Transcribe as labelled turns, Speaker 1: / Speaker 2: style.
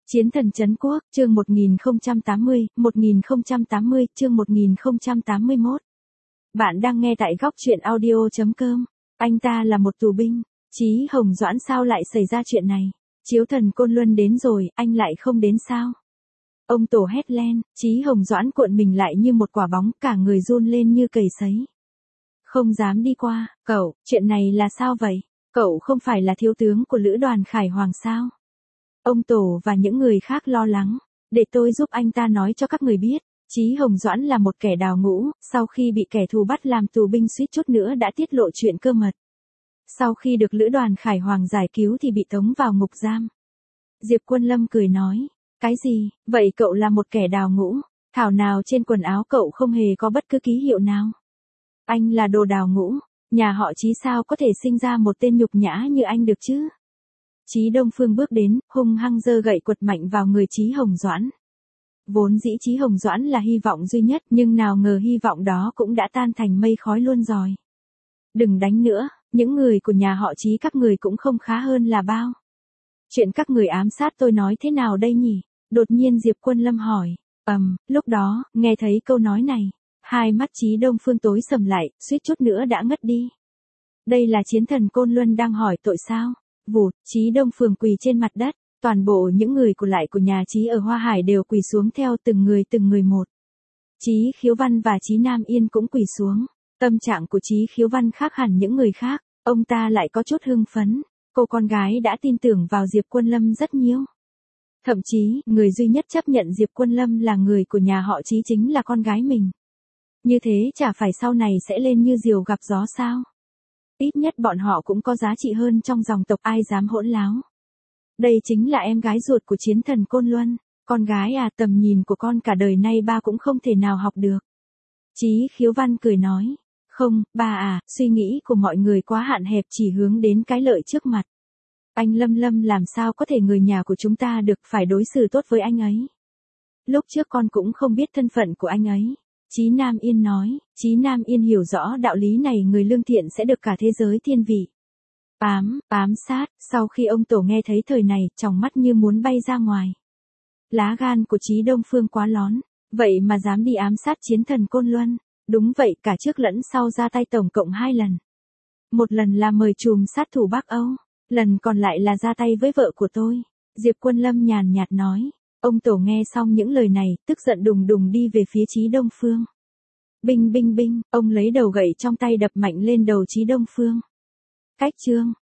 Speaker 1: Chiến thần trấn quốc, chương 1080, chương 1081. Bạn đang nghe tại góc truyện audio.com. Anh ta là một tù binh. Chí Hồng Doãn sao lại xảy ra chuyện này? Chiếu thần Côn Luân đến rồi, anh lại không đến sao? Ông tổ hét lên, Chí Hồng Doãn cuộn mình lại như một quả bóng, cả người run lên như cầy sấy. Không dám đi qua. Cậu, chuyện này là sao vậy? Cậu không phải là thiếu tướng của lữ đoàn Khải Hoàng sao? Ông tổ và những người khác lo lắng. Để tôi giúp anh ta nói cho các người biết. Chí Hồng Doãn là một kẻ đào ngũ, sau khi bị kẻ thù bắt làm tù binh suýt chút nữa đã tiết lộ chuyện cơ mật. Sau khi được lữ đoàn Khải Hoàng giải cứu thì bị tống vào ngục giam. Diệp Quân Lâm cười nói, cái gì, vậy cậu là một kẻ đào ngũ, thảo nào trên quần áo cậu không hề có bất cứ ký hiệu nào. Anh là đồ đào ngũ, nhà họ Chí sao có thể sinh ra một tên nhục nhã như anh được chứ? Chí Đông Phương bước đến, hung hăng giơ gậy quật mạnh vào người Chí Hồng Doãn. Vốn dĩ Chí Hồng Doãn là hy vọng duy nhất, nhưng nào ngờ hy vọng đó cũng đã tan thành mây khói luôn rồi. Đừng đánh nữa, những người của nhà họ Chí các người cũng không khá hơn là bao. Chuyện các người ám sát tôi nói thế nào đây nhỉ? Đột nhiên Diệp Quân Lâm hỏi. Lúc đó, nghe thấy câu nói này, hai mắt Chí Đông Phương tối sầm lại, suýt chút nữa đã ngất đi. Đây là chiến thần Côn Luân đang hỏi tội sao? Vụt, Chí Đông Phương quỳ trên mặt đất, toàn bộ những người của nhà Chí ở Hoa Hải đều quỳ xuống theo từng người một. Chí Khiếu Văn và Chí Nam Yên cũng quỳ xuống. Tâm trạng của Chí Khiếu Văn khác hẳn những người khác, ông ta lại có chút hưng phấn. Cô con gái đã tin tưởng vào Diệp Quân Lâm rất nhiều. Thậm chí, người duy nhất chấp nhận Diệp Quân Lâm là người của nhà họ Chí chính là con gái mình. Như thế chả phải sau này sẽ lên như diều gặp gió sao? Ít nhất bọn họ cũng có giá trị hơn trong dòng tộc, ai dám hỗn láo. Đây chính là em gái ruột của chiến thần Côn Luân. Con gái à, tầm nhìn của con cả đời nay ba cũng không thể nào học được. Chí Khiếu Văn cười nói. Không, ba à, suy nghĩ của mọi người quá hạn hẹp, chỉ hướng đến cái lợi trước mặt. Anh Lâm làm sao có thể người nhà của chúng ta được, phải đối xử tốt với anh ấy. Lúc trước con cũng không biết thân phận của anh ấy. Chí Nam Yên nói. Chí Nam Yên hiểu rõ đạo lý này, người lương thiện sẽ được cả thế giới thiên vị. Ám sát, sau khi ông tổ nghe thấy thời này, tròng mắt như muốn bay ra ngoài. Lá gan của Chí Đông Phương quá lón, vậy mà dám đi ám sát chiến thần Côn Luân. Đúng vậy, cả trước lẫn sau ra tay tổng cộng 2 lần. Một lần là mời trùm sát thủ Bắc Âu, lần còn lại là ra tay với vợ của tôi. Diệp Quân Lâm nhàn nhạt nói. Ông tổ nghe xong những lời này, tức giận đùng đùng đi về phía Chí Đông Phương. Binh, ông lấy đầu gậy trong tay đập mạnh lên đầu Chí Đông Phương. Cách chương